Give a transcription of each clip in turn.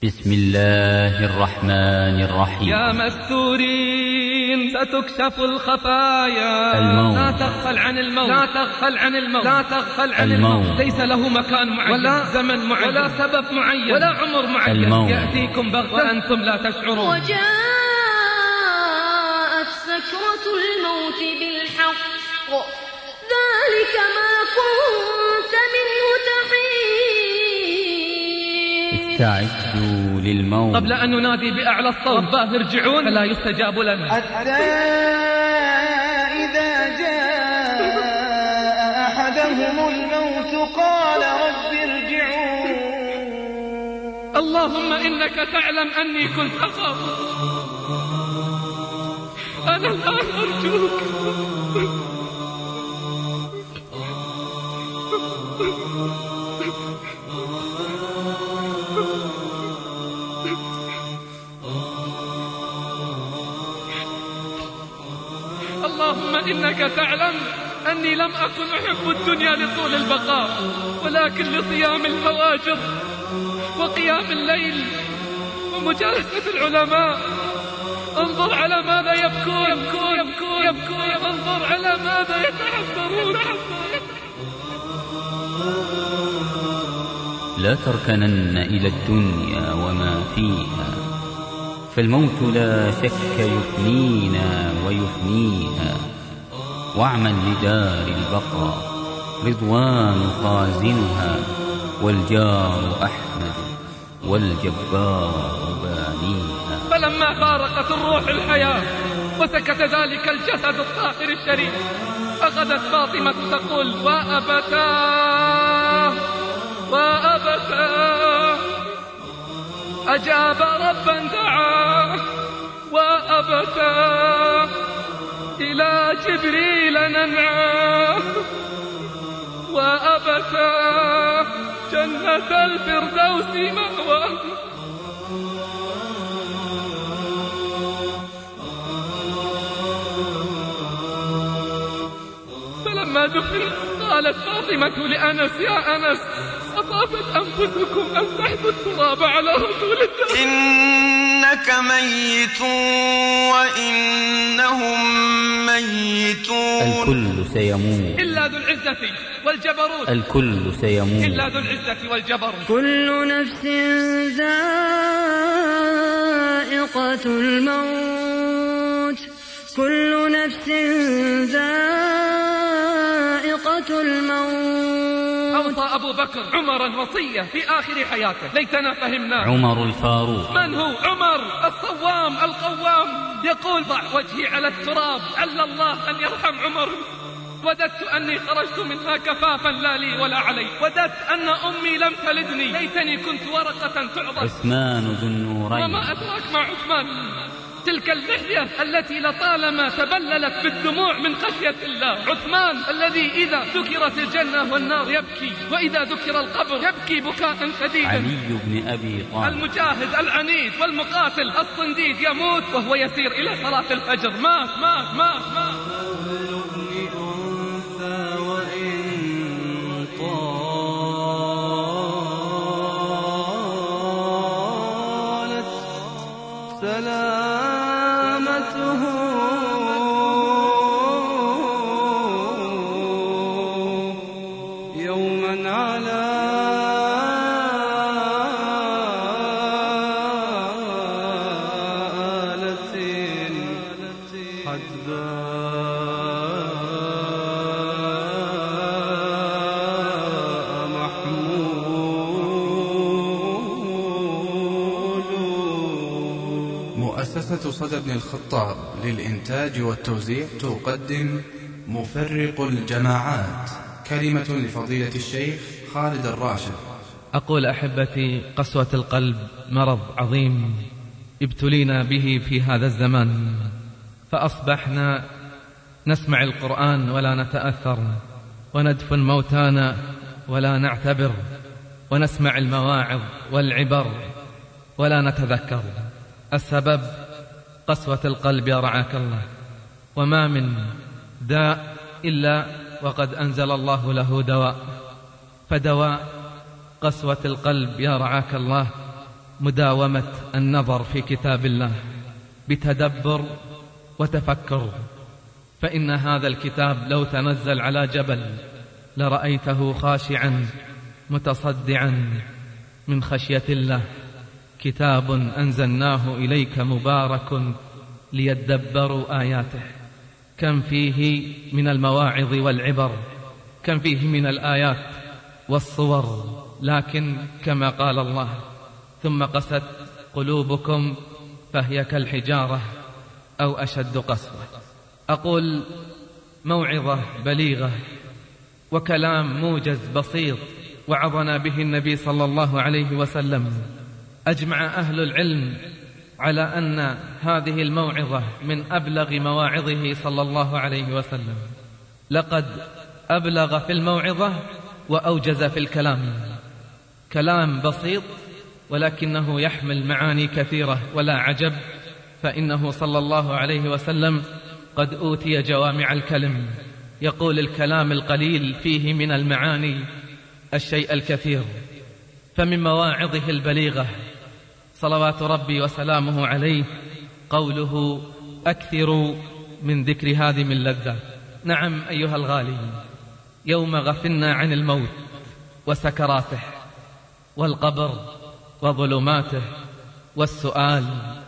بسم الله الرحمن الرحيم. يا مستورين ستكشف الخفايا، الموت. لا تغفل عن الموت، لا تغفل عن الموت، لا تغفل عن الموت. ليس له مكان معين ولا زمن معين ولا سبب معين ولا عمر معين. الموت يأتيكم بغتة وأنتم لا تشعرون. وجاءت سكرة الموت بالحق ذلك ما كنت منه تحيد. استعدوا للموت قبل أن ننادي بأعلى الصوت رباه ارجعون فلا يستجاب لنا، حتى إذا جاء أحدهم الموت قال رب ارجعون. اللهم إنك تعلم أني كنت أخاف، أنا الآن أرجوك. اللهم إنك تعلم أني لم أكن أحب الدنيا لطول البقاء، ولكن لصيام الفواجر وقيام الليل ومجالسة العلماء. انظر على ماذا يبكون، انظر على ماذا يتحسرون. لا تركنن إلى الدنيا وما فيها، فالموت لا شك يفنينا ويفنيها. واعمل لدار البقاء رضوان خازنها، والجار أحمد والجبار بانيها. فلما فارقت الروح الحياة وسكت ذلك الجسد الطاهر الشريف، أخذت فاطمة تقول وأبتاه وأبتاه. أجاب ربا دعاه وأبتاه، إلى جبريل ننعاه وأبتاه، جنة الفردوس مأواه. فلما دفن قالت فاطمة لأنس يا أنس أطابت أنفسكم أن تحثوا التراب على رسول الله. إنك ميت وإنهم ميتون. الكل سيموت إلا ذو العزة والجبروت، الكل سيموت إلا ذو العزة والجبروت. كل نفس ذائقة الموت، كل نفس ذائقة الموت. أوصى أبو بكر عمرا وصية في آخر حياته ليتنا فهمناه. عمر الفاروق. من هو عمر؟ الصوام القوام، يقول ضع وجهي على التراب عل الله أن يرحم عمر. وددت أني خرجت منها كفافا لا لي ولا علي، وددت أن أمي لم تلدني، ليتني كنت ورقة تعضد. عثمان ذو النورين. وما أدراك مع عثمان؟ تلك اللحية التي لطالما تبللت بالدموع من خشية الله. عثمان الذي إذا ذكرت الجنة والنار يبكي، وإذا ذكر القبر يبكي بكاء شديدا. علي بن أبي طالب. المجاهد العنيد والمقاتل الصنديد يموت وهو يسير إلى صلاة الفجر. مات. سلامته يوما على آلة حدباء محمود. مؤسسة صدى بن الخطاب للإنتاج والتوزيع تقدم مفرق الجماعات، كلمة لفضيلة الشيخ خالد الراشد. أقول أحبتي، قسوة القلب مرض عظيم ابتلينا به في هذا الزمان، فأصبحنا نسمع القرآن ولا نتأثر، وندفن موتانا ولا نعتبر، ونسمع المواعظ والعبر ولا نتذكر. السبب قسوة القلب يا رعاك الله. وما من داء إلا وقد أنزل الله له دواء، فدواء قسوة القلب يا رعاك الله مداومة النظر في كتاب الله بتدبر وتفكر، فإن هذا الكتاب لو تنزل على جبل لرأيته خاشعا متصدعا من خشية الله. كتاب أنزلناه إليك مبارك ليدبروا آياته. كم فيه من المواعظ والعبر، كم فيه من الآيات والصور، لكن كما قال الله: ثم قست قلوبكم فهي كالحجارة أو أشد قسوة. أقول موعظة بليغة وكلام موجز بسيط وعظنا به النبي صلى الله عليه وسلم. أجمع أهل العلم على أن هذه الموعظة من أبلغ مواعظه صلى الله عليه وسلم. لقد أبلغ في الموعظة وأوجز في الكلام. كلام بسيط ولكنه يحمل معاني كثيرة، ولا عجب، فإنه صلى الله عليه وسلم قد أوتي جوامع الكلم. يقول الكلام القليل فيه من المعاني الشيء الكثير. فمن مواعظه البليغة صلوات ربي وسلامه عليه قوله: أكثروا من ذكر هادم اللذات. نعم أيها الغالي، يوم غفلنا عن الموت وسكراته والقبر وظلماته والسؤال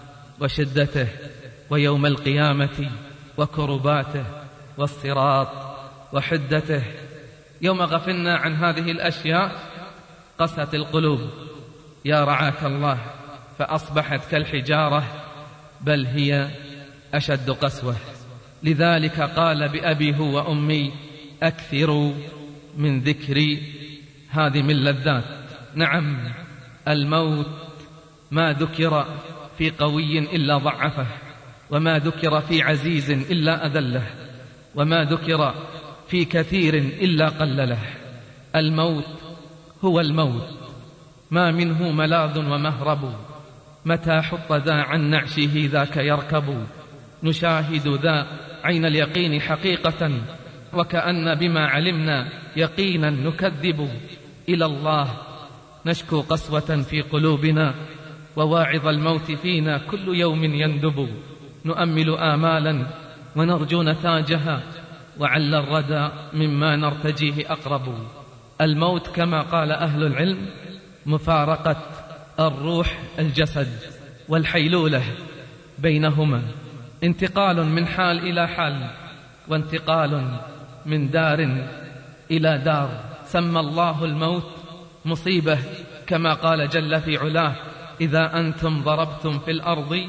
وشدته ويوم القيامة وكرباته والصراط وحدته، يوم غفلنا عن هذه الأشياء قست القلوب يا رعاك الله، فأصبحت كالحجارة بل هي أشد قسوة. لذلك قال بأبي هو وأمي: أكثروا من ذكر هادم اللذات. نعم، الموت ما ذكر في قوي إلا ضعفه، وما ذكر في عزيز إلا أذله، وما ذكر في كثير إلا قلله. الموت هو الموت، ما منه ملاذ ومهرب، متى حط ذا عن نعشه ذاك يركب. نشاهد ذا عين اليقين حقيقة، وكأن بما علمنا يقينا نكذب. إلى الله نشكو قسوة في قلوبنا، وواعظ الموت فينا كل يوم يندب. نؤمل آمالا ونرجو نتاجها، وعل الردى مما نرتجيه أقرب. الموت كما قال أهل العلم مفارقة الروح الجسد، والحيلولة بينهما، انتقال من حال إلى حال، وانتقال من دار إلى دار. سمى الله الموت مصيبة كما قال جل في علاه: إذا أنتم ضربتم في الأرض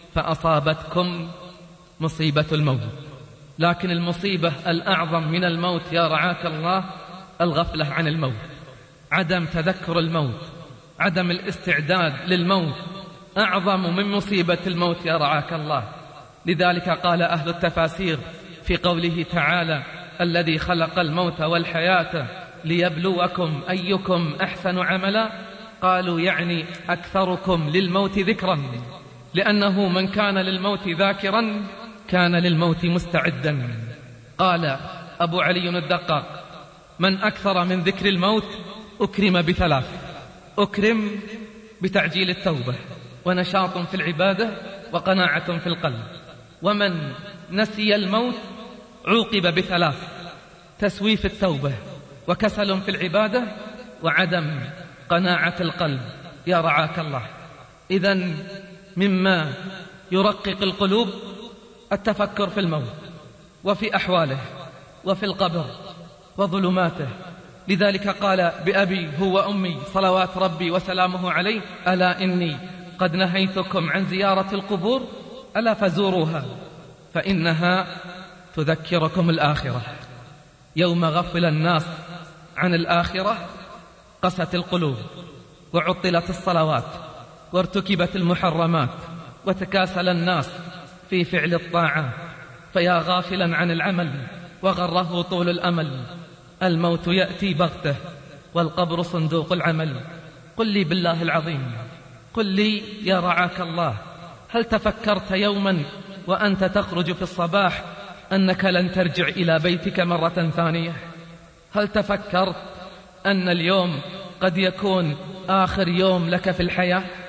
فأصابتكم مصيبة الموت. لكن المصيبة الأعظم من الموت يا رعاك الله الغفلة عن الموت، عدم تذكر الموت، عدم الاستعداد للموت أعظم من مصيبة الموت يا رعاك الله. لذلك قال أهل التفاسير في قوله تعالى: الذي خلق الموت والحياة ليبلوكم أيكم أحسن عملا، قالوا يعني أكثركم للموت ذكرا، لأنه من كان للموت ذاكرا كان للموت مستعدا. قال أبو علي الدقاق: من أكثر من ذكر الموت أكرم بثلاث: أكرم بتعجيل التوبة، ونشاط في العبادة، وقناعة في القلب. ومن نسي الموت عوقب بثلاث: تسويف التوبة، وكسل في العبادة، وعدم قناعة القلب يا رعاك الله. إذن مما يرقق القلوب التفكر في الموت وفي أحواله وفي القبر وظلماته. لذلك قال بأبي هو وأمي صلوات ربي وسلامه عليه: ألا إني قد نهيتكم عن زيارة القبور، ألا فزوروها فإنها تذكركم الآخرة. يوم غفل الناس عن الآخرة قست القلوب، وعطلت الصلوات، وارتكبت المحرمات، وتكاسل الناس في فعل الطاعة. فيا غافلا عن العمل وغره طول الأمل، الموت يأتي بغته والقبر صندوق العمل. قل لي بالله العظيم، قل لي يا رعاك الله، هل تفكرت يوما وأنت تخرج في الصباح أنك لن ترجع إلى بيتك مرة ثانية؟ هل تفكرت أن اليوم قد يكون آخر يوم لك في الحياة؟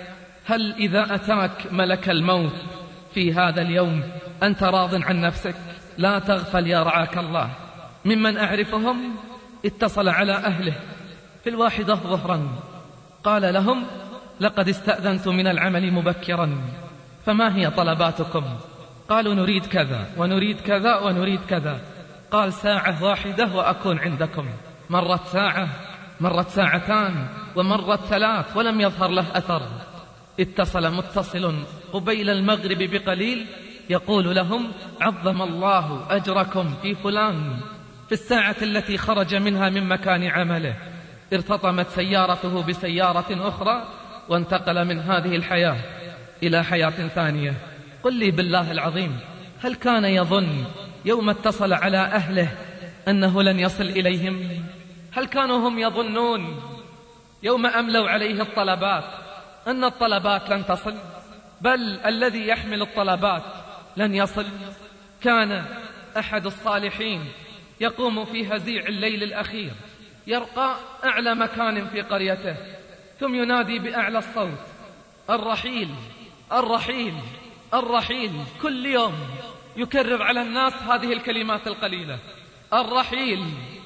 هل إذا أتاك ملك الموت في هذا اليوم أنت راض عن نفسك؟ لا تغفل يا رعاك الله. ممن أعرفهم اتصل على أهله في 1 ظهرا قال لهم: لقد استأذنت من العمل مبكرا، فما هي طلباتكم؟ قالوا: نريد كذا ونريد كذا ونريد كذا. قال: 1 وأكون عندكم. مرت ساعة، مرت 2 ساعات، ومرت 3 ولم يظهر له أثر. اتصل متصل قبيل المغرب بقليل يقول لهم: عظم الله أجركم في فلان. في الساعة التي خرج منها من مكان عمله ارتطمت سيارته بسيارة أخرى وانتقل من هذه الحياة إلى حياة ثانية. قل لي بالله العظيم، هل كان يظن يوم اتصل على أهله أنه لن يصل إليهم؟ هل كانوا هم يظنون يوم أملوا عليه الطلبات أن الطلبات لن تصل؟ بل الذي يحمل الطلبات لن يصل. كان أحد الصالحين يقوم في هزيع الليل الأخير، يرقى أعلى مكان في قريته، ثم ينادي بأعلى الصوت: الرحيل الرحيل الرحيل. كل يوم يكرر على الناس هذه الكلمات القليلة: الرحيل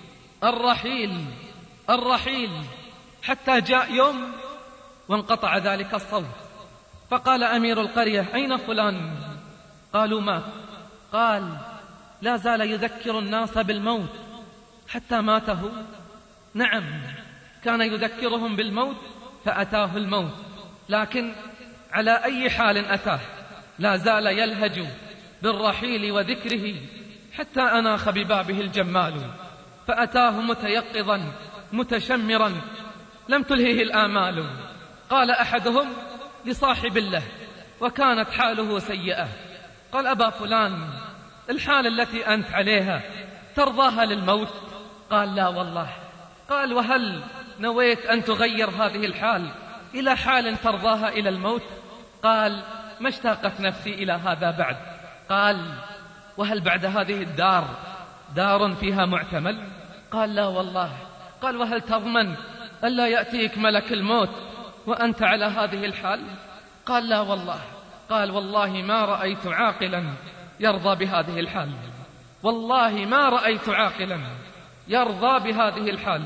الرحيل الرحيل، حتى جاء يوم وانقطع ذلك الصوت. فقال أمير القرية: أين فلان؟ قالوا: مات. قال: لا زال يذكر الناس بالموت حتى ماته؟ نعم، كان يذكرهم بالموت فأتاه الموت، لكن على أي حال أتاه لا زال يلهج بالرحيل وذكره حتى أناخ ببابه الجمال، فأتاه متيقظا متشمرا لم تلهه الآمال. قال أحدهم لصاحب له وكانت حاله سيئة: قال: أبا فلان، الحال التي أنت عليها ترضاها للموت؟ قال: لا والله. قال: وهل نويت أن تغير هذه الحال إلى حال ترضاها إلى الموت؟ قال: ما اشتاقت نفسي إلى هذا بعد. قال: وهل بعد هذه الدار دار فيها معتمل؟ قال: لا والله. قال: وهل تضمن ألا يأتيك ملك الموت وأنت على هذه الحال؟ قال: لا والله. قال: والله ما رأيت عاقلا يرضى بهذه الحال، والله ما رأيت عاقلا يرضى بهذه الحال.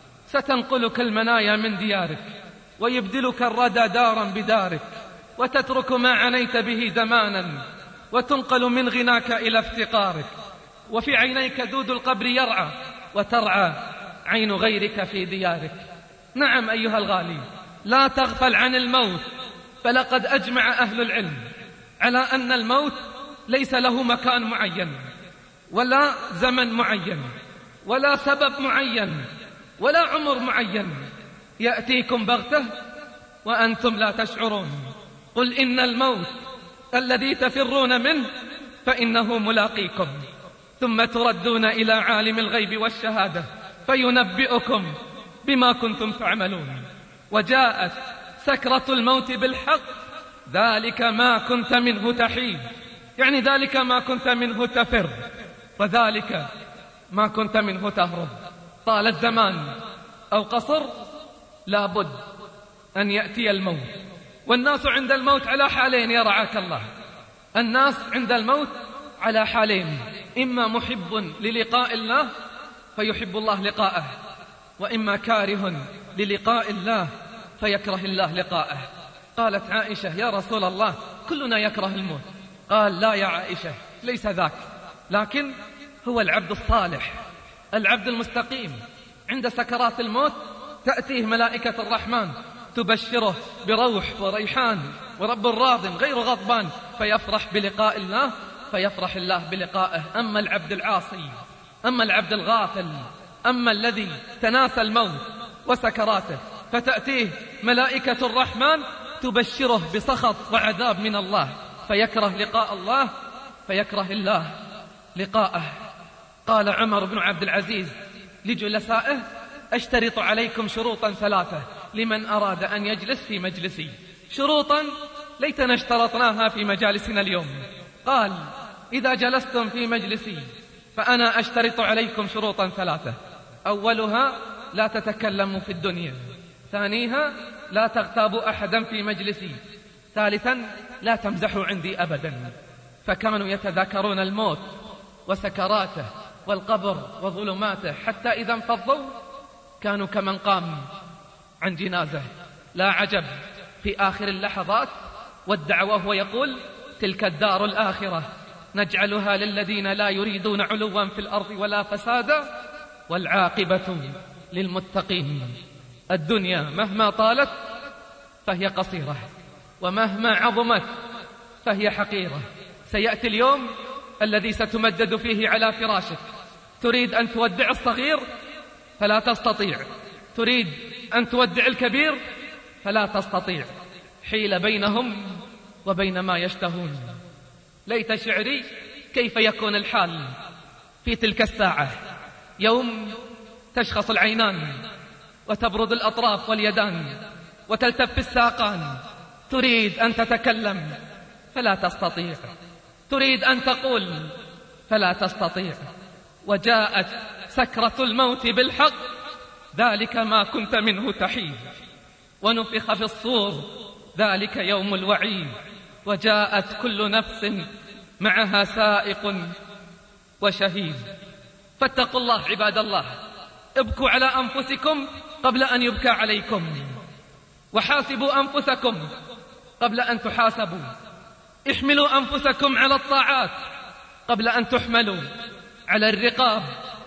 ستنقلك المنايا من ديارك ويبدلك الردى دارا بدارك، وتترك ما عنيت به زمانا وتنقل من غناك إلى افتقارك، وفي عينيك دود القبر يرعى وترعى عين غيرك في ديارك. نعم أيها الغالي، لا تغفل عن الموت، فلقد أجمع أهل العلم على أن الموت ليس له مكان معين ولا زمن معين ولا سبب معين ولا عمر معين، يأتيكم بغتة وأنتم لا تشعرون. قل إن الموت الذي تفرون منه فإنه ملاقيكم، ثم تردون إلى عالم الغيب والشهادة فينبئكم بما كنتم تعملون. وجاءت سكرة الموت بالحق، ذلك ما كنت منه تحيد، يعني ذلك ما كنت منه تفر، وذلك ما كنت منه تهرب. طال الزمان أو قصر لابد أن يأتي الموت. والناس عند الموت على حالين يا رعاك الله، الناس عند الموت على حالين: إما محب للقاء الله فيحب الله لقاءه، وإما كاره للقاء الله فيكره الله لقاءه. قالت عائشة: يا رسول الله، كلنا يكره الموت. قال: لا يا عائشة، ليس ذاك، لكن هو العبد الصالح العبد المستقيم عند سكرات الموت تأتيه ملائكة الرحمن تبشره بروح وريحان ورب راض غير غضبان، فيفرح بلقاء الله فيفرح الله بلقائه. أما العبد العاصي، أما العبد الغافل، أما الذي تناسى الموت وسكراته فتأتيه ملائكة الرحمن تبشره بسخط وعذاب من الله، فيكره لقاء الله فيكره الله لقاءه. قال عمر بن عبد العزيز لجلسائه: أشترط عليكم شروطا 3 لمن أراد أن يجلس في مجلسي، شروطا ليتنا اشترطناها في مجالسنا اليوم. قال: إذا جلستم في مجلسي فأنا أشترط عليكم شروطا 3: أولها لا تتكلموا في الدنيا، ثانيها لا تغتابوا أحدا في مجلسي، ثالثا لا تمزحوا عندي أبدا، فكانوا يتذاكرون الموت وسكراته والقبر وظلماته، حتى إذا انفضوا كانوا كمن قام عن جنازة. لا عجب في آخر اللحظات ودع وهو يقول: تلك الدار الآخرة نجعلها للذين لا يريدون علوا في الأرض ولا فسادا والعاقبة للمتقين. الدنيا مهما طالت فهي قصيرة، ومهما عظمت فهي حقيرة. سيأتي اليوم الذي ستمدد فيه على فراشك، تريد أن تودع الصغير فلا تستطيع، تريد أن تودع الكبير فلا تستطيع، حيل بينهم وبين ما يشتهون. ليت شعري كيف يكون الحال في تلك الساعة، يوم تشخص العينان وتبرد الأطراف واليدان وتلتف الساقان، تريد أن تتكلم فلا تستطيع، تريد أن تقول فلا تستطيع. وجاءت سكرة الموت بالحق، ذلك ما كنت منه تحيد، ونفخ في الصور، ذلك يوم الوعيد. وجاءت كل نفس معها سائق وشهيد. فاتقوا الله عباد الله، ابكوا على أنفسكم قبل أن يبكى عليكم، وحاسبوا أنفسكم قبل أن تحاسبوا، احملوا أنفسكم على الطاعات قبل أن تحملوا على الرقاب،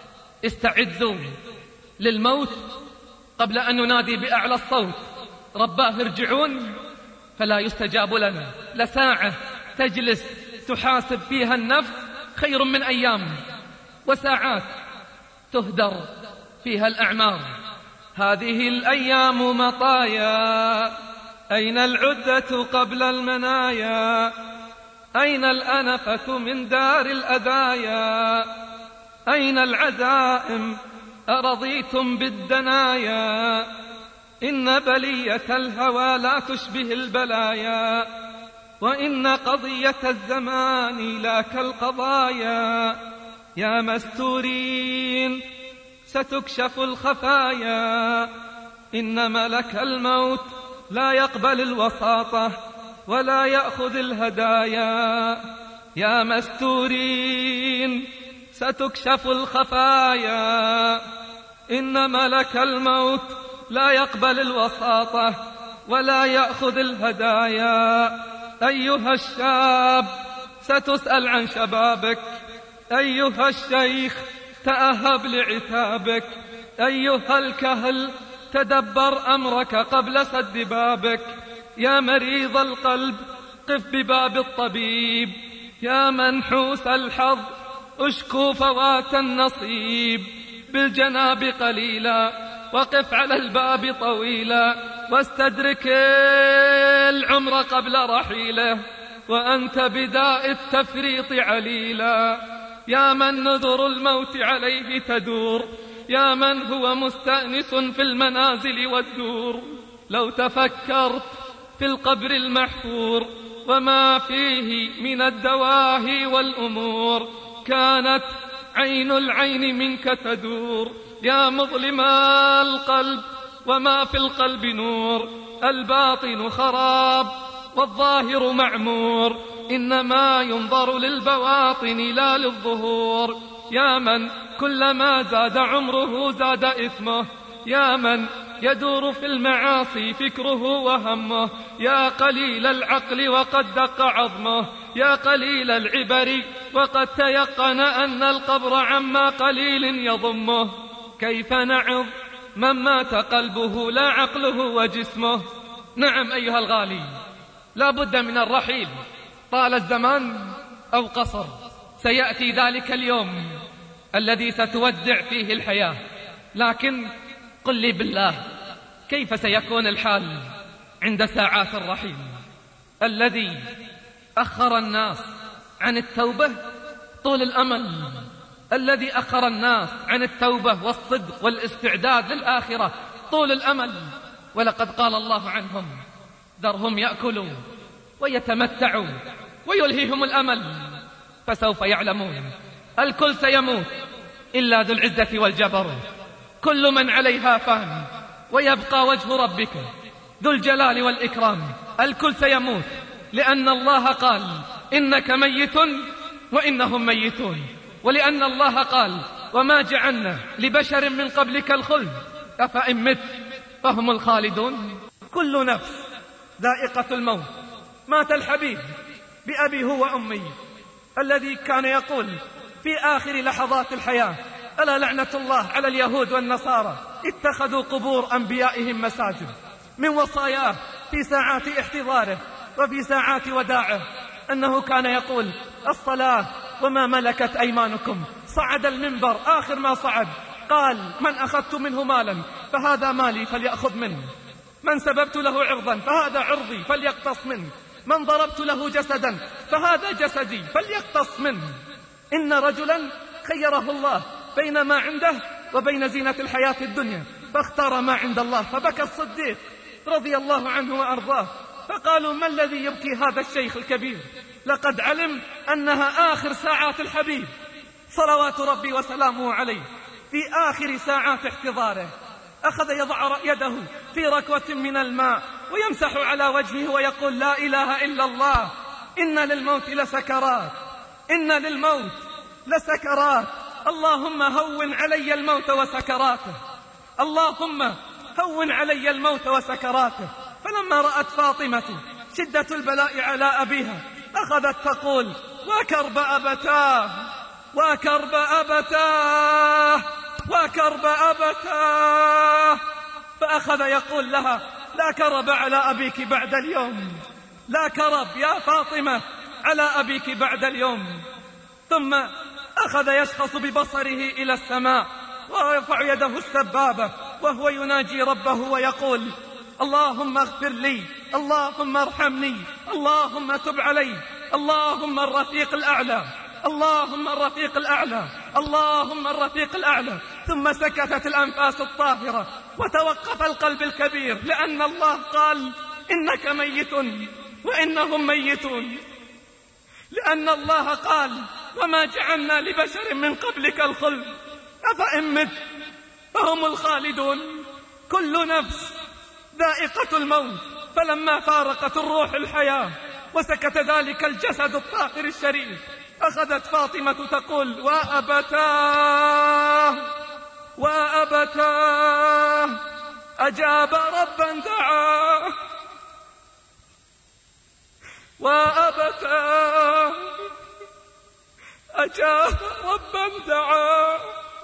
استعدوا للموت قبل أن ننادي بأعلى الصوت: رباه ارجعون، فلا يستجاب لنا. لساعة تجلس تحاسب فيها النفس خير من أيام، وساعات تهدر فيها الأعمار. هذه الأيام مطايا، أين العدة قبل المنايا؟ أين الأنفة من دار الأذايا؟ أين العزائم أرضيتم بالدنايا؟ إن بلية الهوى لا تشبه البلايا، وإن قضية الزمان لا كالقضايا. يا مستورين ستكشف الخفايا، إن ملك الموت لا يقبل الوساطة ولا يأخذ الهدايا. يا مستورين ستكشف الخفايا، إن ملك الموت لا يقبل الوساطة ولا يأخذ الهدايا. أيها الشاب ستسأل عن شبابك، أيها الشيخ تأهب لعتابك، أيها الكهل تدبر أمرك قبل سد بابك. يا مريض القلب قف بباب الطبيب، يا منحوس الحظ اشكو فوات النصيب. بالجناب قليلا وقف على الباب طويلا، واستدرك العمر قبل رحيله، وأنت بداء التفريط عليلا. يا من نذر الموت عليه تدور، يا من هو مستأنس في المنازل والدور. لو تفكرت في القبر المحفور وما فيه من الدواهي والأمور، كانت عين العين منك تدور. يا مظلم القلب وما في القلب نور، الباطن خراب والظاهر معمور، إنما ينظر للبواطن لا للظهور. يا من كلما زاد عمره زاد إثمه، يا من يدور في المعاصي فكره وهمه. يا قليل العقل وقد دق عظمه، يا قليل العبر وقد تيقن أن القبر عما قليل يضمه. كيف نعظ من مات قلبه لا عقله وجسمه؟ نعم أيها الغالي، لا بد من الرحيل، طال الزمان أو قصر، سيأتي ذلك اليوم الذي ستودع فيه الحياة. لكن قل لي بالله، كيف سيكون الحال عند ساعات الرحيل؟ الذي أخر الناس عن التوبة طول الأمل، الذي أخر الناس عن التوبة والصدق والاستعداد للآخرة طول الأمل. ولقد قال الله عنهم: ذرهم يأكلوا ويتمتعوا ويلهيهم الأمل فسوف يعلمون. الكل سيموت إلا ذو العزة والجبروت، كل من عليها فان، ويبقى وجه ربك ذو الجلال والإكرام. الكل سيموت لأن الله قال إنك ميت وإنهم ميتون، ولأن الله قال وما جعلنا لبشر من قبلك الخلد أفإن مت فهم الخالدون. كل نفس ذائقة الموت. مات الحبيب بأبي هو وأمي الذي كان يقول في آخر لحظات الحياة ألا لعنة الله على اليهود والنصارى اتخذوا قبور أنبيائهم مساجد. من وصاياه في ساعات احتضاره وفي ساعات وداعه أنه كان يقول الصلاة وما ملكت أيمانكم. صعد المنبر آخر ما صعد قال من أخذت منه مالا فهذا مالي فليأخذ منه، من سببت له عرضا فهذا عرضي فليقتص منه، من ضربت له جسدا فهذا جسدي فليقتص منه. إن رجلا خيره الله بين ما عنده وبين زينة الحياة الدنيا فاختار ما عند الله، فبكى الصديق رضي الله عنه وأرضاه، فقالوا ما الذي يبكي هذا الشيخ الكبير؟ لقد علم أنها آخر ساعات الحبيب صلوات ربي وسلامه عليه. في آخر ساعات احتضاره أخذ يضع يده في ركوة من الماء ويمسح على وجهه ويقول لا إله إلا الله، إن للموت لسكرات، إن للموت لسكرات، اللهم هون علي الموت وسكراته، اللهم هون علي الموت وسكراته. فلما رأت فاطمة شدة البلاء على أبيها أخذت تقول وكرب أبتاه وكرب أبتاه وكرب أبتاه، فأخذ يقول لها لا كرب على أبيك بعد اليوم، لا كرب يا فاطمة على أبيك بعد اليوم. ثم أخذ يشخص ببصره إلى السماء ويرفع يده السبابة وهو يناجي ربه ويقول اللهم اغفر لي، اللهم ارحمني، اللهم تب علي، اللهم الرفيق الأعلى، اللهم الرفيق الأعلى، اللهم الرفيق الأعلى. ثم سكتت الأنفاس الطاهرة وتوقف القلب الكبير، لأن الله قال إنك ميت وإنهم ميتون، لأن الله قال وما جعلنا لبشر من قبلك الخلد أفإن مت فهم الخالدون. كل نفس ذائقة الموت. فلما فارقت الروح الحياة وسكت ذلك الجسد الطاهر الشريف أخذت فاطمة تقول وأبتاه وأبتاه أجاب ربا دعاه، وأبتاه أجاب ربا دعاه،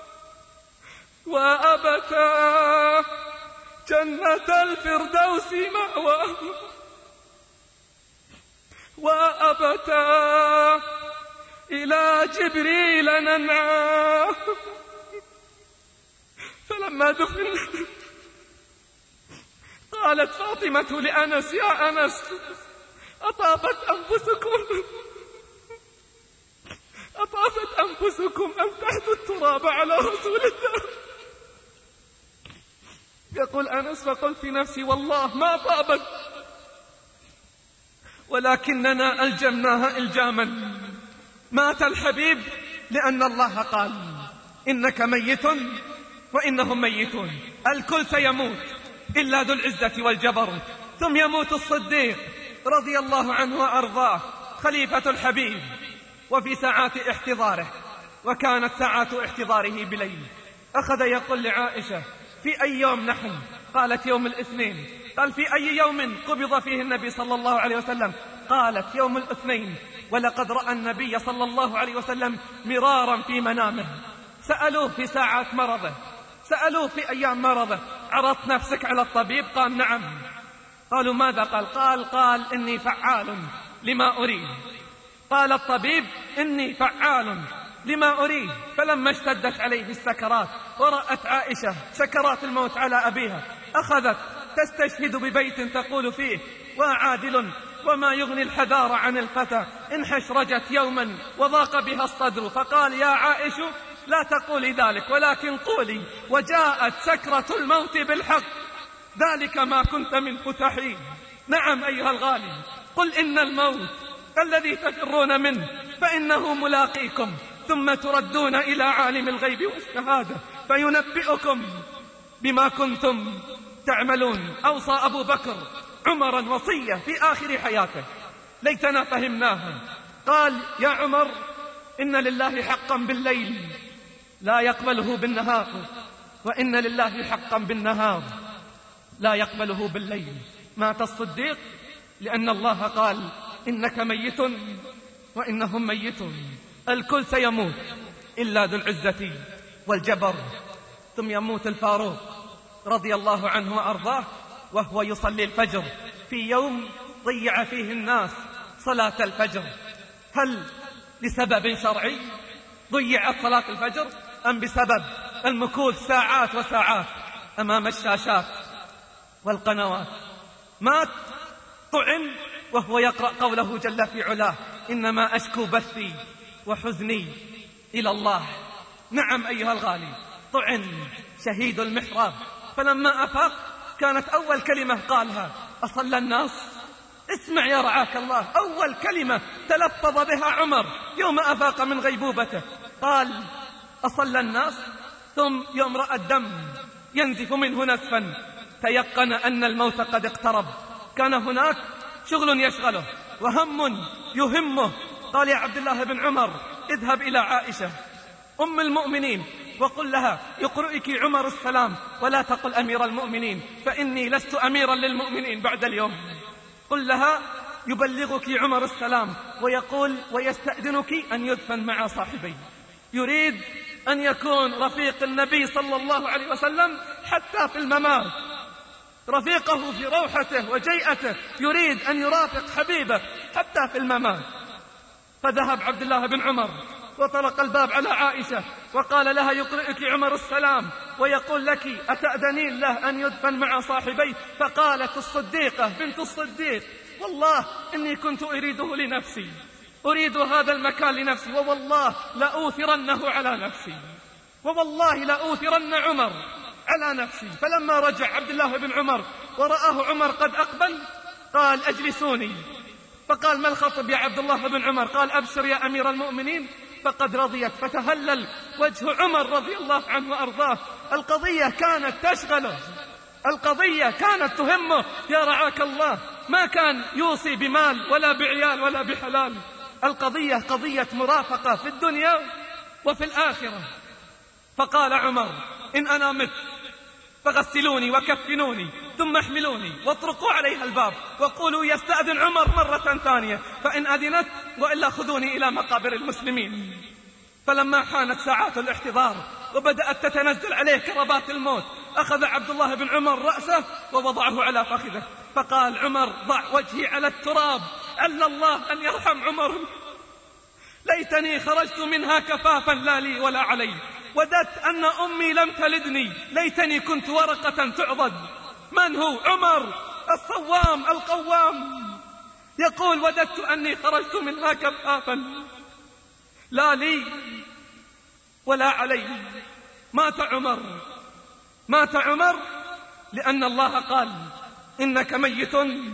وأبتاه جنة الفردوس مأواه، وأبتاه إلى جبريل ننعاه. فلما دفن قالت فاطمة لأنس يا أنس أطابت أنفسكم أن تحثوا التراب على رسول الله. يقول أنس فقلت في نفسي والله ما طابت، ولكننا ألجمناها إلجاما. مات الحبيب لأن الله قال إنك ميت وإنهم ميتون. الكل سيموت إلا ذو العزة والجبروت. ثم يموت الصديق رضي الله عنه وأرضاه خليفة الحبيب. وفي ساعات احتضاره، وكانت ساعات احتضاره بليل، أخذ يقول لعائشة في أي يوم نحن؟ قالت يوم الاثنين. قال في أي يوم قبض فيه النبي صلى الله عليه وسلم؟ قالت يوم الاثنين. ولقد رأى النبي صلى الله عليه وسلم مرارا في منامه. سألوه في ساعات مرضه، سألوه في أيام مرضه عرضت نفسك على الطبيب؟ قال نعم. قالوا ماذا؟ قال إني فعال لما أريد. قال الطبيب إني فعال لما أريد. فلما اشتدت عليه السكرات ورأت عائشة سكرات الموت على أبيها أخذت تستشهد ببيت تقول فيه وعادل وما يغني الحذار عن الفتى إن حشرجت يوما وضاق بها الصدر. فقال يا عائش لا تقولي ذلك ولكن قولي وجاءت سكرة الموت بالحق ذلك ما كنت منه تحيد. نعم أيها الغالي، قل إن الموت الذي تفرون منه فإنه ملاقيكم ثم تردون إلى عالم الغيب والشهادة فينبئكم بما كنتم تعملون. أوصى أبو بكر عمرا وصية في آخر حياته ليتنا فهمناها. قال: يا عمر، إن لله حقا بالليل لا يقبله بالنهار، وإن لله حقا بالنهار لا يقبله بالليل. مات الصديق لأن الله قال: إنك ميت وإنهم ميتون. الكل سيموت إلا ذو العزة والجبر. ثم يموت الفاروق رضي الله عنه وأرضاه وهو يصلي الفجر في يوم ضيع فيه الناس صلاة الفجر. هل لسبب شرعي ضيعت صلاة الفجر، أم بسبب المكوث ساعات وساعات أمام الشاشات والقنوات؟ مات، طعن وهو يقرأ قوله جل في علاه: إنما أشكو بثي وحزني إلى الله. نعم أيها الغالي، طعن شهيد المحراب. فلما أفاق كانت أول كلمة قالها: أصلى الناس؟ اسمع يا رعاك الله، أول كلمة تلفظ بها عمر يوم أفاق من غيبوبته قال: أصلى الناس؟ ثم يوم رأى الدم ينزف منه نزفا تيقن أن الموت قد اقترب. كان هناك شغل يشغله وهم يهمه. قال: يا عبد الله بن عمر، اذهب إلى عائشة أم المؤمنين وقل لها يقرئك عمر السلام، ولا تقل أمير المؤمنين، فإني لست أميرا للمؤمنين بعد اليوم. قل لها يبلغك عمر السلام ويقول ويستأذنك أن يدفن مع صاحبي. يريد أن يكون رفيق النبي صلى الله عليه وسلم حتى في الممات، رفيقه في روحته وجيئته، يريد أن يرافق حبيبه حتى في الممات. فذهب عبد الله بن عمر وطرق الباب على عائشة وقال لها يقرئك عمر السلام ويقول لك أتأذنين له أن يدفن مع صاحبي؟ فقالت الصديقة بنت الصديق: والله إني كنت أريده لنفسي، أريد هذا المكان لنفسي، ووالله لأوثرنه على نفسي، ووالله لأوثرن عمر على نفسي. فلما رجع عبد الله بن عمر ورآه عمر قد أقبل قال: أجلسوني. فقال: ما الخطب يا عبد الله بن عمر؟ قال: أبشر يا أمير المؤمنين فقد رضيت. فتهلل وجه عمر رضي الله عنه وأرضاه. القضية كانت تشغله، القضية كانت تهمه يا رعاك الله. ما كان يوصي بمال ولا بعيال ولا بحلال، القضية قضية مرافقة في الدنيا وفي الآخرة. فقال عمر: إن أنا مت فغسلوني وكفنوني ثم احملوني واطرقوا عليها الباب وقولوا يستأذن عمر مرة ثانية، فإن أذنت وإلا خذوني إلى مقابر المسلمين. فلما حانت ساعات الاحتضار وبدأت تتنزل عليه كربات الموت، أخذ عبد الله بن عمر رأسه ووضعه على فخذه، فقال عمر: ضع وجهي على التراب، عل الله أن يرحم عمر، ليتني خرجت منها كفافا لا لي ولا علي، وددت أن أمي لم تلدني، ليتني كنت ورقة تعضد. من هو؟ عمر الصوام القوام، يقول: وددت أني خرجت منها كفافا لا لي ولا علي. مات عمر، مات عمر لأن الله قال: إنك ميت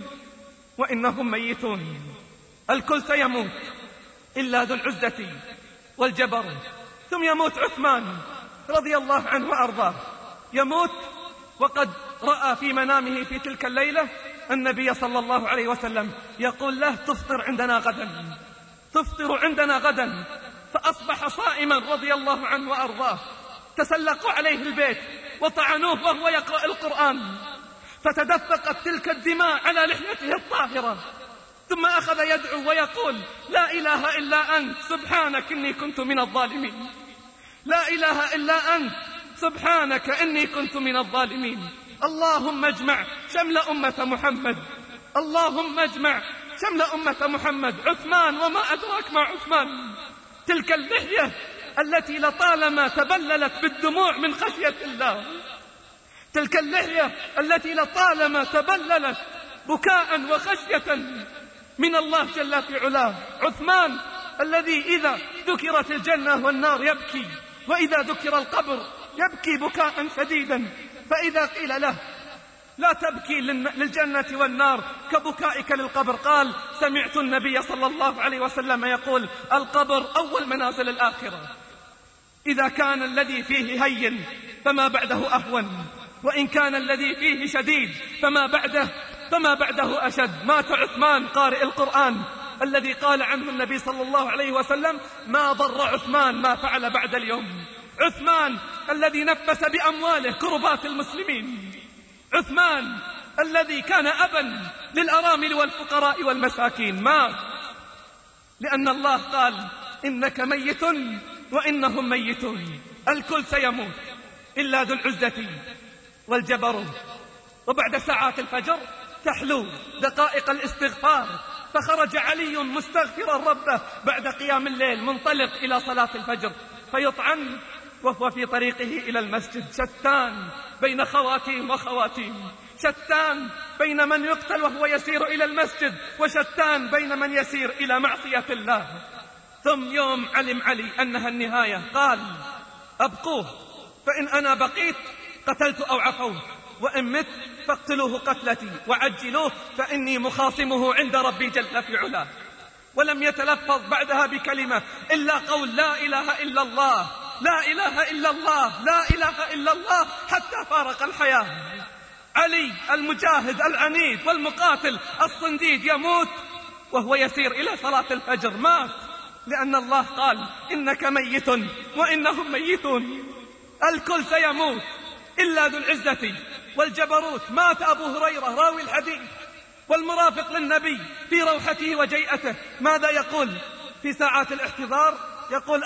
وإنهم ميتون. الكل سيموت إلا ذو العزة والجبر. ثم يموت عثمان رضي الله عنه وأرضاه، يموت وقد رأى في منامه في تلك الليلة النبي صلى الله عليه وسلم يقول له: تفطر عندنا غدا، تفطر عندنا غدا. فأصبح صائما رضي الله عنه وأرضاه. تسلقوا عليه البيت وطعنوه وهو يقرأ القرآن، فتدفقت تلك الدماء على لحيته الطاهرة. ثم أخذ يدعو ويقول: لا إله إلا أنت سبحانك إني كنت من الظالمين، لا إله إلا أنت سبحانك إني كنت من الظالمين. اللهم اجمع شمل أمة محمد، اللهم اجمع شمل أمة محمد. عثمان، وما أدراك ما عثمان، تلك اللحية التي لطالما تبللت بالدموع من خشية الله، تلك اللحية التي لطالما تبللت بكاء وخشية من الله جل في علاه. عثمان الذي إذا ذكرت الجنة والنار يبكي، وإذا ذكر القبر يبكي بكاء شديدا. فإذا قيل له: لا تبكي للجنة والنار كبكائك للقبر، قال: سمعت النبي صلى الله عليه وسلم يقول: القبر أول منازل الآخرة، إذا كان الذي فيه هين فما بعده أهون، وإن كان الذي فيه شديد فما بعده فما بعده أشد. مات عثمان قارئ القرآن الذي قال عنه النبي صلى الله عليه وسلم: ما ضر عثمان ما فعل بعد اليوم. عثمان الذي نفس بأمواله كربات المسلمين، عثمان الذي كان أبا للأرامل والفقراء والمساكين، مات لأن الله قال: إنك ميت وإنهم ميتون. الكل سيموت إلا ذو العزة والجبروت. وبعد ساعات الفجر تحلو دقائق الاستغفار، فخرج علي مستغفرا ربه بعد قيام الليل منطلق إلى صلاة الفجر، فيطعن وهو في طريقه إلى المسجد. شتان بين خواتيم وخواتيم، شتان بين من يقتل وهو يسير إلى المسجد، وشتان بين من يسير إلى معصية الله. ثم يوم علم علي أنها النهاية قال: أبقوه، فإن أنا بقيت قتلت أو عفوت، وإن مت فاقتلوه قتلتي وعجلوه، فإني مخاصمه عند ربي جل في علاه. ولم يتلفظ بعدها بكلمة إلا قول: لا إله إلا الله، لا إله إلا الله، لا إله إلا الله، حتى فارق الحياة. علي المجاهد العنيد والمقاتل الصنديد يموت وهو يسير إلى صلاة الفجر. مات لأن الله قال: إنك ميت وإنهم ميتون. الكل سيموت إلا ذو العزة والجبروت. مات أبو هريرة راوي الحديث والمرافق للنبي في روحته وجيئته. ماذا يقول في ساعات الاحتضار؟ يقول: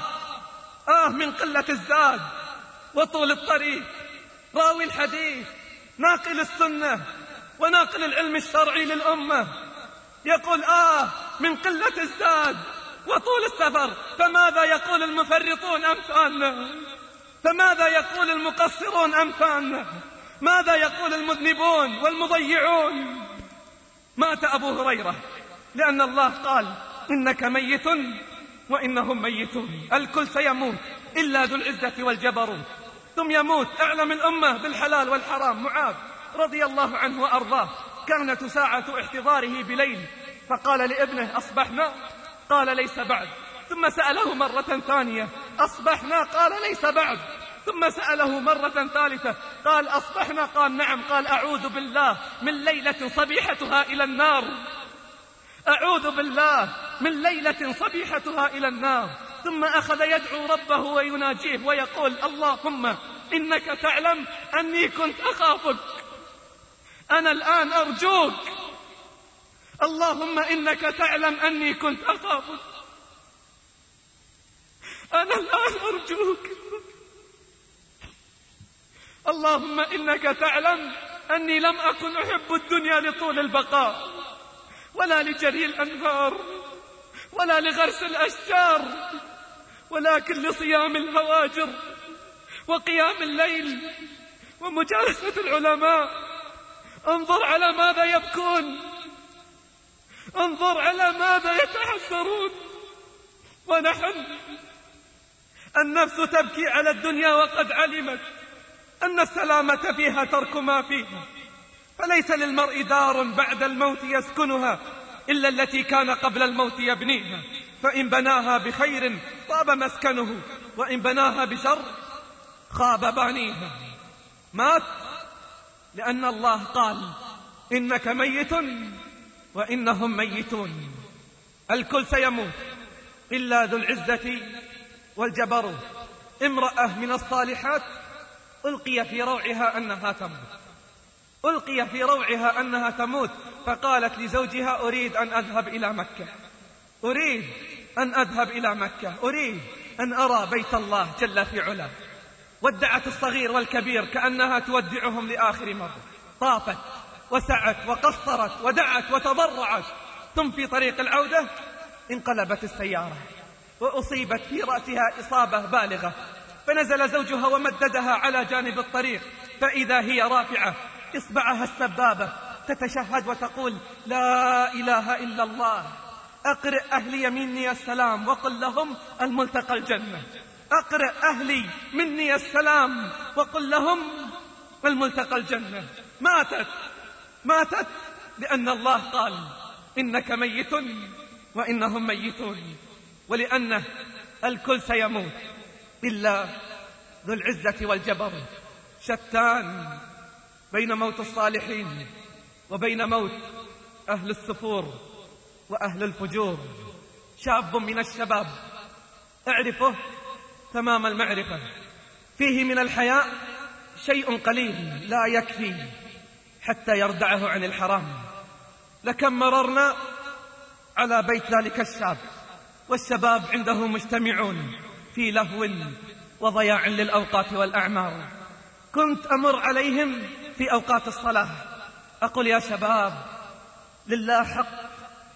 من قلة الزاد وطول الطريق. راوي الحديث ناقل السنة وناقل العلم الشرعي للأمة يقول: من قلة الزاد وطول السفر. فماذا يقول المفرطون أمثالنا؟ فماذا يقول المقصرون أمثالنا؟ ماذا يقول المذنبون والمضيعون؟ مات أبو هريرة لأن الله قال: إنك ميت وإنهم ميتون. الكل سيموت إلا ذو العزة والجبروت. ثم يموت أعلم الأمة بالحلال والحرام معاذ رضي الله عنه وأرضاه. كانت ساعة احتضاره بليل، فقال لابنه: أصبحنا؟ قال: ليس بعد. ثم سأله مرة ثانية: أصبحنا؟ قال: ليس بعد. ثم سأله مرة ثالثة: قال: أصبحنا؟ قال: نعم. قال: أعوذ بالله من ليلة صبيحتها إلى النار، أعوذ بالله من ليلة صبيحتها إلى النار. ثم أخذ يدعو ربه ويناجيه ويقول: اللهم إنك تعلم أني كنت أخافك، أنا الآن أرجوك، اللهم إنك تعلم أني كنت أخافك، أنا الآن أرجوك، اللهم إنك تعلم أني لم أكن أحب الدنيا لطول البقاء ولا لجري الأنهار ولا لغرس الأشجار، ولكن لصيام الهواجر وقيام الليل ومجالسة العلماء. انظر على ماذا يبكون، انظر على ماذا يتحسرون. ونحن النفس تبكي على الدنيا وقد علمت أن السلامة فيها ترك ما فيها، فليس للمرء دار بعد الموت يسكنها إلا التي كان قبل الموت يبنيها، فإن بناها بخير طاب مسكنه، وإن بناها بشر خاب بانيها. مات لأن الله قال: إنك ميت وإنهم ميتون. الكل سيموت إلا ذو العزة والجبروت. امرأة من الصالحات ألقي في روعها أنها تموت، ألقي في روعها أنها تموت، فقالت لزوجها: أريد أن أذهب إلى مكة، أريد أن أذهب إلى مكة، أريد أن أرى بيت الله جل في علاه. ودعت الصغير والكبير كأنها تودعهم لآخر مرة، طافت وسعت وقصرت ودعت وتضرعت. ثم في طريق العودة انقلبت السيارة وأصيبت في رأسها إصابة بالغة، فنزل زوجها ومددها على جانب الطريق، فإذا هي رافعة إصبعها السبابة تتشهد وتقول: لا إله إلا الله، أقرئ أهلي مني السلام وقل لهم الملتقى الجنة، أقرئ أهلي مني السلام وقل لهم الملتقى الجنة. ماتت لأن الله قال: إنك ميت وإنهم ميتون. ولأنه الكل سيموت إلا ذو العزة والجبروت. شتان بين موت الصالحين وبين موت أهل السفور وأهل الفجور شاب من الشباب أعرفه تمام المعرفة، فيه من الحياء شيء قليل لا يكفي حتى يردعه عن الحرام. لكم مررنا على بيت ذلك الشاب والشباب عنده مجتمعون في لهو وضياع للأوقات والأعمار. كنت أمر عليهم في أوقات الصلاة أقول يا شباب لله حق،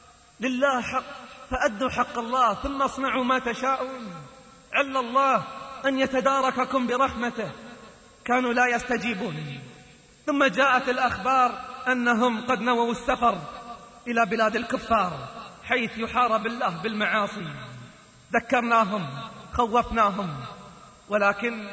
لله حق، فأدوا حق الله ثم اصنعوا ما تشاءون، عل الله أن يتدارككم برحمته. كانوا لا يستجيبون. ثم جاءت الأخبار أنهم قد نووا السفر إلى بلاد الكفار حيث يحارب الله بالمعاصي. ذكرناهم خوفناهم، ولكن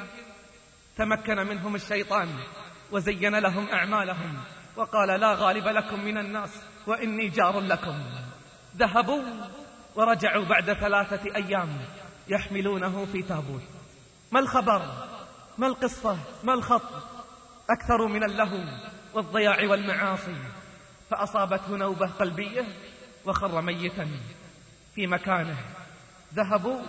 تمكن منهم الشيطان وزين لهم أعمالهم وقال لا غالب لكم من الناس وإني جار لكم. ذهبوا ورجعوا بعد 3 أيام يحملونه في تابوت. ما الخبر؟ ما القصة؟ ما الخط؟ أكثر من اللهو والضياع والمعاصي، فأصابته نوبة قلبية وخر ميتا في مكانه. ذهبوا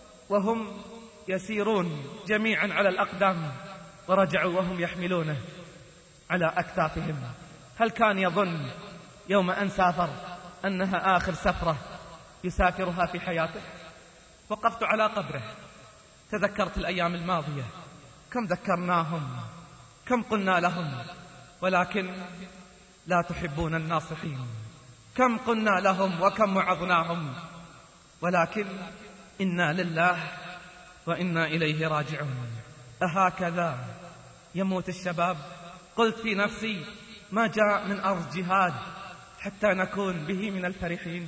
وهم يسيرون جميعا على الأقدام ورجعوا وهم يحملونه على أكتافهم. هل كان يظن يوم أن سافر أنها آخر سفرة يسافرها في حياته؟ وقفت على قبره تذكرت الأيام الماضية، كم ذكرناهم، كم قلنا لهم، ولكن لا تحبون الناصحين. كم قلنا لهم وكم وعظناهم، ولكن إنا لله وإنا إليه راجعون. أهكذا يموت الشباب؟ قلت في نفسي ما جاء من أرض جهاد حتى نكون به من الفرحين،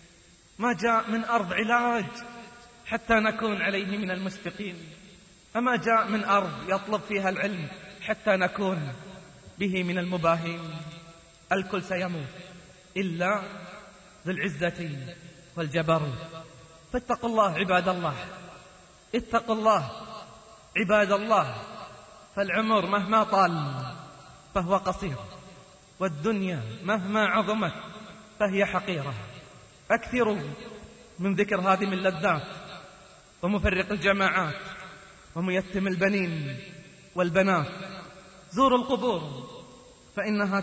ما جاء من أرض علاج حتى نكون عليه من المشفقين، أما جاء من أرض يطلب فيها العلم حتى نكون به من المباهين. الكل سيموت إلا ذو العزة والجبروت. فاتقوا الله عباد الله، اتقوا الله عباد الله، فالعمر مهما طال فهو قصير، والدنيا مهما عظمت فهي حقيرة. أكثروا من ذكر هذه اللذات ومفرق الجماعات وميتم البنين والبنات. زوروا القبور فإنها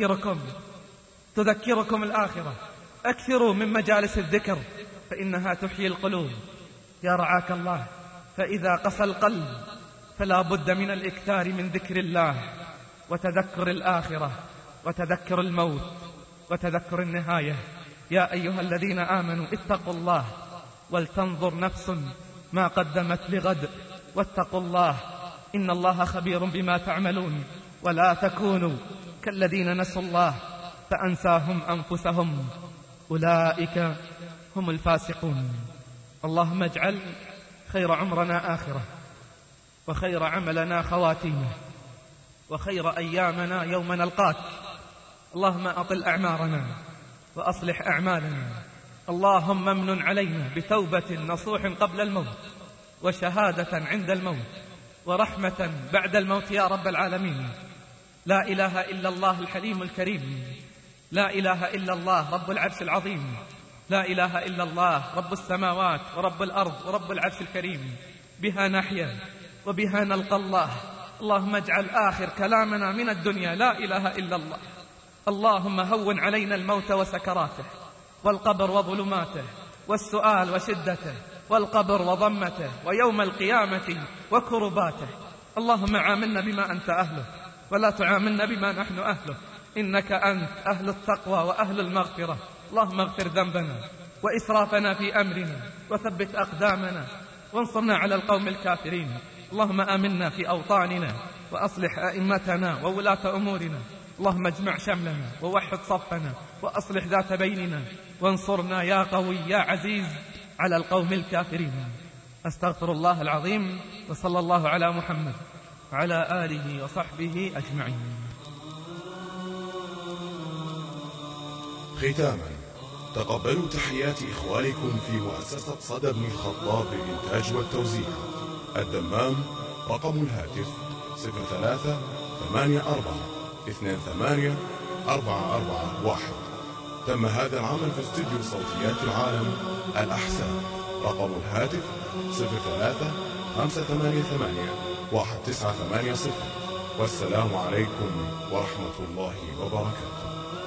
تذكركم الآخرة. أكثروا من مجالس الذكر فإنها تحيي القلوب. يا رعاك الله، فإذا قسى القلب فلا بد من الإكثار من ذكر الله وتذكر الآخرة وتذكر الموت وتذكر النهاية. يا أيها الذين آمنوا اتقوا الله ولتنظر نفس ما قدمت لغد واتقوا الله إن الله خبير بما تعملون. ولا تكونوا كالذين نسوا الله فأنساهم أنفسهم أولئك هم الفاسقون. اللهم اجعل خير عمرنا آخرة، وخير عملنا خواتيمه، وخير أيامنا يوم نلقاك. اللهم أطل أعمارنا وأصلح أعمالنا. اللهم امن علينا بتوبة نصوح قبل الموت، وشهادة عند الموت، ورحمة بعد الموت يا رب العالمين. لا إله إلا الله الحليم الكريم، لا إله إلا الله رب العرش العظيم، لا إله إلا الله رب السماوات ورب الأرض ورب العرش الكريم. بها نحيا وبها نلقى الله. اللهم اجعل آخر كلامنا من الدنيا لا إله إلا الله. اللهم هون علينا الموت وسكراته، والقبر وظلماته، والسؤال وشدته، والقبر وضمته، ويوم القيامة وكرباته. اللهم عاملنا بما أنت أهله ولا تعاملنا بما نحن أهله، إنك أنت أهل التقوى وأهل المغفرة. اللهم اغفر ذنبنا وإسرافنا في أمرنا، وثبت أقدامنا، وانصرنا على القوم الكافرين. اللهم آمنا في أوطاننا، وأصلح أئمتنا وولاة أمورنا. اللهم اجمع شملنا ووحد صفنا، وأصلح ذات بيننا، وانصرنا يا قوي يا عزيز على القوم الكافرين. أستغفر الله العظيم، وصلى الله على محمد وعلى آله وصحبه أجمعين. ختاما، تقبلوا تحيات إخوانكم في مؤسسة صدى بن الخطاب للإنتاج والتوزيع. الدمام. رقم الهاتف 03 84 28 441. تم هذا العمل في استوديو صوتيات العالم الأحساء. رقم الهاتف 03-588-1980. والسلام عليكم ورحمة الله وبركاته.